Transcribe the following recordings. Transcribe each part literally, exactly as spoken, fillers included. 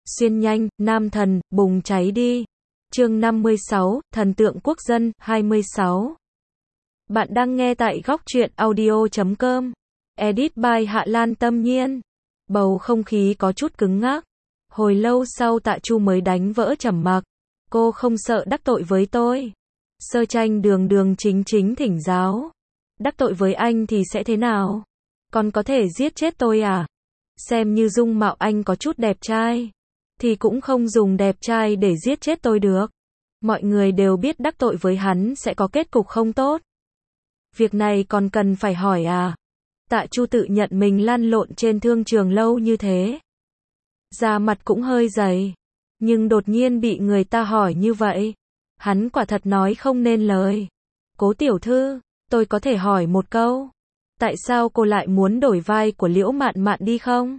Xuyên nhanh, nam thần, bùng cháy đi. Chương năm mươi sáu, thần tượng quốc dân, hai mươi sáu. Bạn đang nghe tại góc truyện audio chấm com. Edit by Hạ Lan Tâm Nhiên. Bầu không khí có chút cứng ngắc. Hồi lâu sau Tạ Chu mới đánh vỡ trầm mặc. Cô không sợ đắc tội với tôi. Sơ Tranh đường đường chính chính thỉnh giáo. Đắc tội với anh thì sẽ thế nào? Còn có thể giết chết tôi à? Xem như dung mạo anh có chút đẹp trai, thì cũng không dùng đẹp trai để giết chết tôi được. Mọi người đều biết đắc tội với hắn sẽ có kết cục không tốt. Việc này còn cần phải hỏi à? Tạ Chu tự nhận mình lăn lộn trên thương trường lâu như thế, da mặt cũng hơi dày, nhưng đột nhiên bị người ta hỏi như vậy, hắn quả thật nói không nên lời. Cố tiểu thư, tôi có thể hỏi một câu, tại sao cô lại muốn đổi vai của Liễu Mạn Mạn đi không?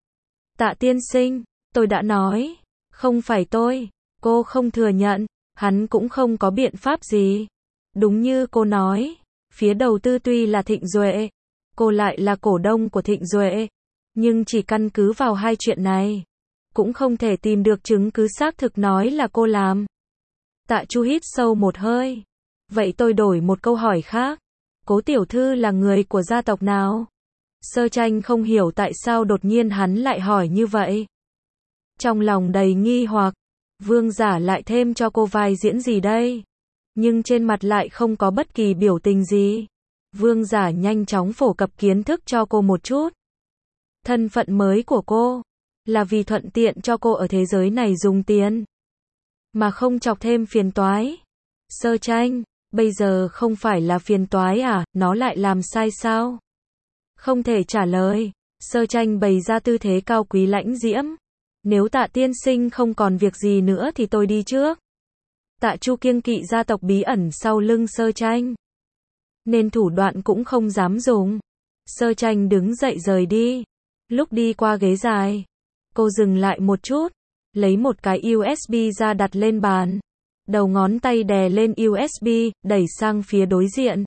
Tạ tiên sinh, tôi đã nói, không phải tôi. Cô không thừa nhận, hắn cũng không có biện pháp gì. Đúng như cô nói, phía đầu tư tuy là Thịnh Duệ, cô lại là cổ đông của Thịnh Duệ, nhưng chỉ căn cứ vào hai chuyện này, cũng không thể tìm được chứng cứ xác thực nói là cô làm. Tạ Chu hít sâu một hơi. Vậy tôi đổi một câu hỏi khác. Cố tiểu thư là người của gia tộc nào? Sơ Tranh không hiểu tại sao đột nhiên hắn lại hỏi như vậy. Trong lòng đầy nghi hoặc, Vương Giả lại thêm cho cô vai diễn gì đây? Nhưng trên mặt lại không có bất kỳ biểu tình gì. Vương Giả nhanh chóng phổ cập kiến thức cho cô một chút. Thân phận mới của cô là vì thuận tiện cho cô ở thế giới này dùng tiền, mà không chọc thêm phiền toái. Sơ Tranh, bây giờ không phải là phiền toái à, nó lại làm sai sao? Không thể trả lời. Sơ Tranh bày ra tư thế cao quý lãnh diễm. Nếu Tạ tiên sinh không còn việc gì nữa thì tôi đi trước. Tạ Chu kiêng kỵ gia tộc bí ẩn sau lưng Sơ Tranh, nên thủ đoạn cũng không dám dùng. Sơ Tranh đứng dậy rời đi. Lúc đi qua ghế dài, cô dừng lại một chút, lấy một cái u ét bê ra đặt lên bàn. Đầu ngón tay đè lên u ét bê, đẩy sang phía đối diện.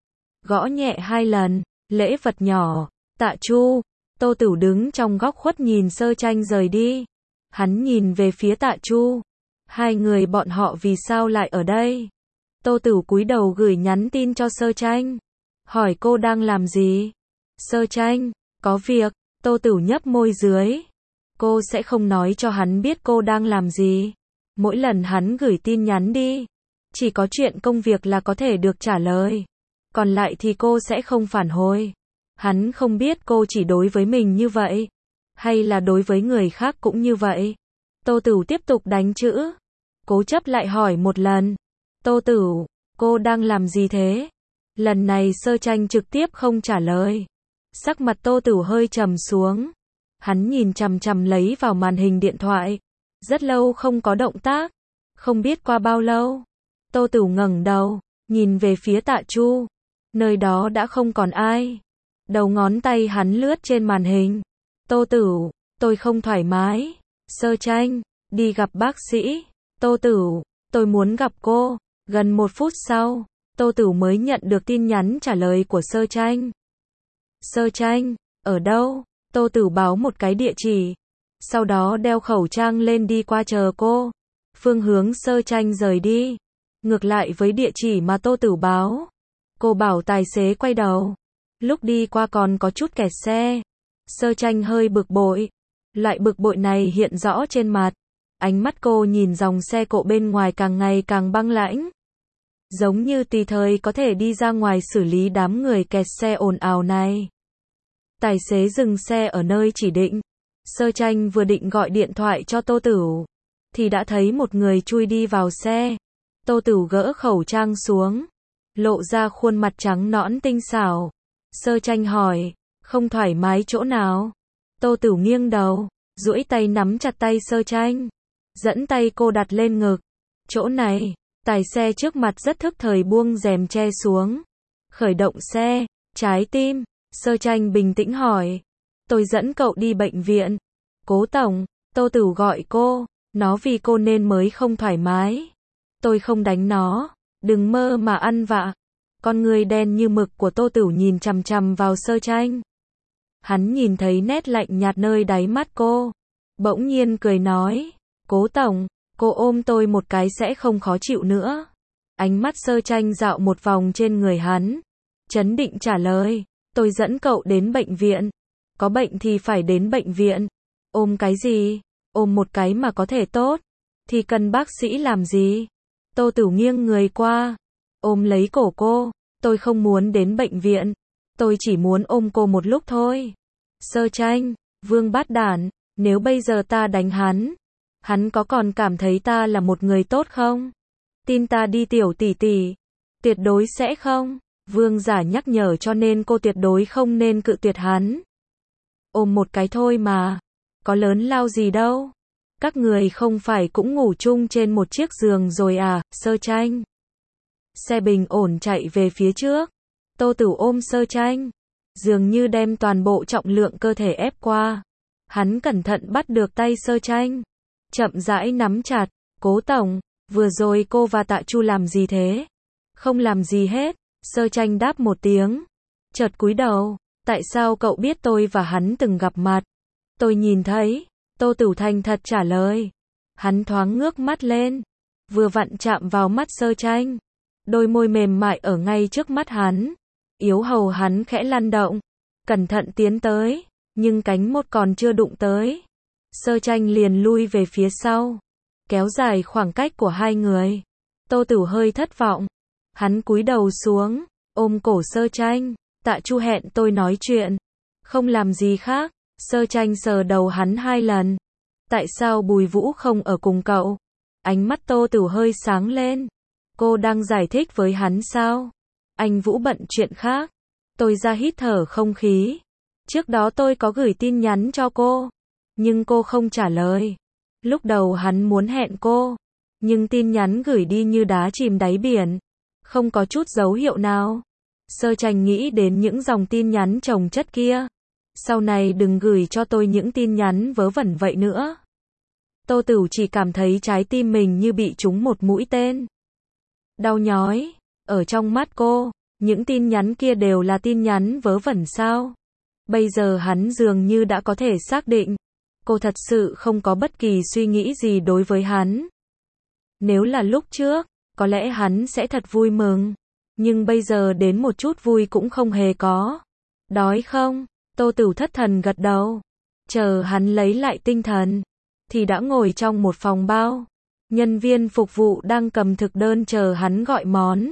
Gõ nhẹ hai lần, lễ vật nhỏ. Tạ Chu. Tô Tửu đứng trong góc khuất nhìn Sơ Tranh rời đi. Hắn nhìn về phía Tạ Chu. Hai người bọn họ vì sao lại ở đây? Tô Tửu cúi đầu gửi nhắn tin cho Sơ Tranh, hỏi cô đang làm gì? Sơ Tranh, có việc. Tô Tửu nhấp môi dưới. Cô sẽ không nói cho hắn biết cô đang làm gì. Mỗi lần hắn gửi tin nhắn đi, chỉ có chuyện công việc là có thể được trả lời, còn lại thì cô sẽ không phản hồi. Hắn không biết cô chỉ đối với mình như vậy, hay là đối với người khác cũng như vậy. Tô Tửu tiếp tục đánh chữ. Cố chấp lại hỏi một lần. Tô Tửu, cô đang làm gì thế? Lần này Sơ Tranh trực tiếp không trả lời. Sắc mặt Tô Tửu hơi trầm xuống. Hắn nhìn chằm chằm lấy vào màn hình điện thoại. Rất lâu không có động tác. Không biết qua bao lâu, Tô Tửu ngẩng đầu, nhìn về phía Tạ Chu. Nơi đó đã không còn ai. Đầu ngón tay hắn lướt trên màn hình. Tô Tửu, tôi không thoải mái. Sơ Tranh, đi gặp bác sĩ. Tô Tửu, tôi muốn gặp cô. Gần một phút sau, Tô Tửu mới nhận được tin nhắn trả lời của Sơ Tranh. Sơ Tranh, ở đâu? Tô Tửu báo một cái địa chỉ, sau đó đeo khẩu trang lên đi qua chờ cô. Phương hướng Sơ Tranh rời đi, ngược lại với địa chỉ mà Tô Tửu báo. Cô bảo tài xế quay đầu. Lúc đi qua còn có chút kẹt xe. Sơ Tranh hơi bực bội. Loại bực bội này hiện rõ trên mặt. Ánh mắt cô nhìn dòng xe cộ bên ngoài càng ngày càng băng lãnh, giống như tùy thời có thể đi ra ngoài xử lý đám người kẹt xe ồn ào này. Tài xế dừng xe ở nơi chỉ định. Sơ Tranh vừa định gọi điện thoại cho Tô Tửu, thì đã thấy một người chui đi vào xe. Tô Tửu gỡ khẩu trang xuống, lộ ra khuôn mặt trắng nõn tinh xảo. Sơ Tranh hỏi, không thoải mái chỗ nào? Tô Tửu nghiêng đầu, duỗi tay nắm chặt tay Sơ Tranh, dẫn tay cô đặt lên ngực. Chỗ này. Tài xe trước mặt rất thức thời buông rèm che xuống. Khởi động xe. Trái tim. Sơ Tranh bình tĩnh hỏi, tôi dẫn cậu đi bệnh viện. Cố tổng. Tô Tửu gọi cô. Nó vì cô nên mới không thoải mái. Tôi không đánh nó. Đừng mơ mà ăn vạ. Con người đen như mực của Tô Tửu nhìn chằm chằm vào Sơ Tranh. Hắn nhìn thấy nét lạnh nhạt nơi đáy mắt cô. bỗng nhiên cười nói, Cố tổng, cô ôm tôi một cái sẽ không khó chịu nữa. Ánh mắt Sơ Tranh dạo một vòng trên người hắn, trấn định trả lời, tôi dẫn cậu đến bệnh viện. Có bệnh thì phải đến bệnh viện. Ôm cái gì? Ôm một cái mà có thể tốt. Thì cần bác sĩ làm gì? Tô Tử nghiêng người qua, ôm lấy cổ cô, tôi không muốn đến bệnh viện. Tôi chỉ muốn ôm cô một lúc thôi. Sơ Tranh, Vương Bát Đản, nếu bây giờ ta đánh hắn, hắn có còn cảm thấy ta là một người tốt không? Tin ta đi tiểu tỷ tỷ. Tuyệt đối sẽ không. Vương giả nhắc nhở cho nên cô tuyệt đối không nên cự tuyệt hắn. Ôm một cái thôi mà. Có lớn lao gì đâu. Các người không phải cũng ngủ chung trên một chiếc giường rồi à, Sơ Tranh. Xe bình ổn chạy về phía trước. Tô Tử ôm Sơ Tranh, dường như đem toàn bộ trọng lượng cơ thể ép qua. Hắn cẩn thận bắt được tay Sơ Tranh, chậm rãi nắm chặt. Cố tổng, vừa rồi cô và Tạ Chu làm gì thế? Không làm gì hết. Sơ Tranh đáp một tiếng, chợt cúi đầu. Tại sao cậu biết tôi và hắn từng gặp mặt? Tôi nhìn thấy. Tô Tử thành thật trả lời. Hắn thoáng ngước mắt lên, vừa vặn chạm vào mắt Sơ Tranh. Đôi môi mềm mại ở ngay trước mắt hắn. Yếu hầu hắn khẽ lăn động, cẩn thận tiến tới, nhưng cánh mốt còn chưa đụng tới. Sơ Tranh liền lui về phía sau, kéo dài khoảng cách của hai người. Tô Tử hơi thất vọng. Hắn cúi đầu xuống, ôm cổ Sơ Tranh. Tạ Chu hẹn tôi nói chuyện, không làm gì khác. Sơ Tranh sờ đầu hắn hai lần. Tại sao Bùi Vũ không ở cùng cậu? Ánh mắt Tô Tử hơi sáng lên. Cô đang giải thích với hắn sao? Anh Vũ bận chuyện khác. Tôi ra hít thở không khí. Trước đó tôi có gửi tin nhắn cho cô, nhưng cô không trả lời. Lúc đầu hắn muốn hẹn cô, nhưng tin nhắn gửi đi như đá chìm đáy biển, không có chút dấu hiệu nào. Sơ Tranh nghĩ đến những dòng tin nhắn chồng chất kia. Sau này đừng gửi cho tôi những tin nhắn vớ vẩn vậy nữa. Tô Tử chỉ cảm thấy trái tim mình như bị trúng một mũi tên. Đau nhói. Ở trong mắt cô, những tin nhắn kia đều là tin nhắn vớ vẩn sao? Bây giờ hắn dường như đã có thể xác định, cô thật sự không có bất kỳ suy nghĩ gì đối với hắn. Nếu là lúc trước, có lẽ hắn sẽ thật vui mừng. Nhưng bây giờ đến một chút vui cũng không hề có. Đói không? Tô Tử thất thần gật đầu. Chờ hắn lấy lại tinh thần, thì đã ngồi trong một phòng bao. Nhân viên phục vụ đang cầm thực đơn chờ hắn gọi món.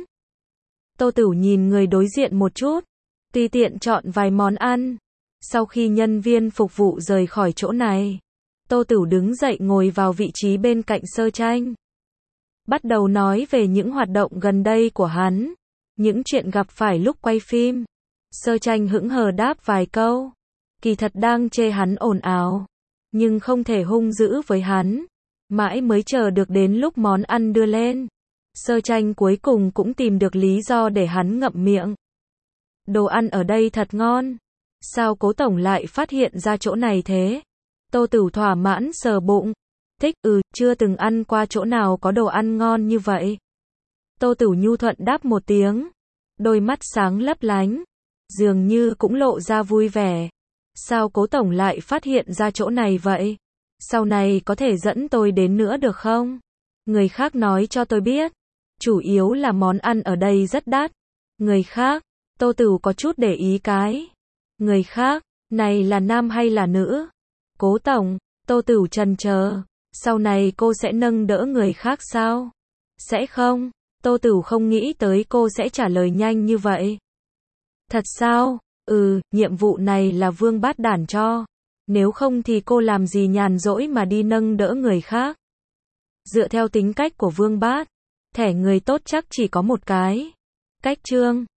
Tô Tử nhìn người đối diện một chút, tùy tiện chọn vài món ăn. Sau khi nhân viên phục vụ rời khỏi chỗ này, Tô Tử đứng dậy ngồi vào vị trí bên cạnh Sơ Tranh. Bắt đầu nói về những hoạt động gần đây của hắn, những chuyện gặp phải lúc quay phim. Sơ Tranh hững hờ đáp vài câu. Kỳ thật đang chê hắn ồn ào, nhưng không thể hung dữ với hắn. Mãi mới chờ được đến lúc món ăn đưa lên, Sơ Tranh cuối cùng cũng tìm được lý do để hắn ngậm miệng. Đồ ăn ở đây thật ngon. Sao Cố tổng lại phát hiện ra chỗ này thế? Tô Tử thỏa mãn sờ bụng. Thích, ừ, chưa từng ăn qua chỗ nào có đồ ăn ngon như vậy. Tô Tử nhu thuận đáp một tiếng. Đôi mắt sáng lấp lánh, dường như cũng lộ ra vui vẻ. Sao Cố tổng lại phát hiện ra chỗ này vậy? Sau này có thể dẫn tôi đến nữa được không? Người khác nói cho tôi biết. Chủ yếu là món ăn ở đây rất đắt. Người khác, Tô Tử có chút để ý cái. Người khác, này là nam hay là nữ? Cố tổng, Tô Tử chần chờ. Sau này cô sẽ nâng đỡ người khác sao? Sẽ không. Tô Tử không nghĩ tới cô sẽ trả lời nhanh như vậy. Thật sao? Ừ, nhiệm vụ này là Vương Bát Đản cho. Nếu không thì cô làm gì nhàn rỗi mà đi nâng đỡ người khác. Dựa theo tính cách của Vương Bát, thẻ người tốt chắc chỉ có một cái. Cách trương.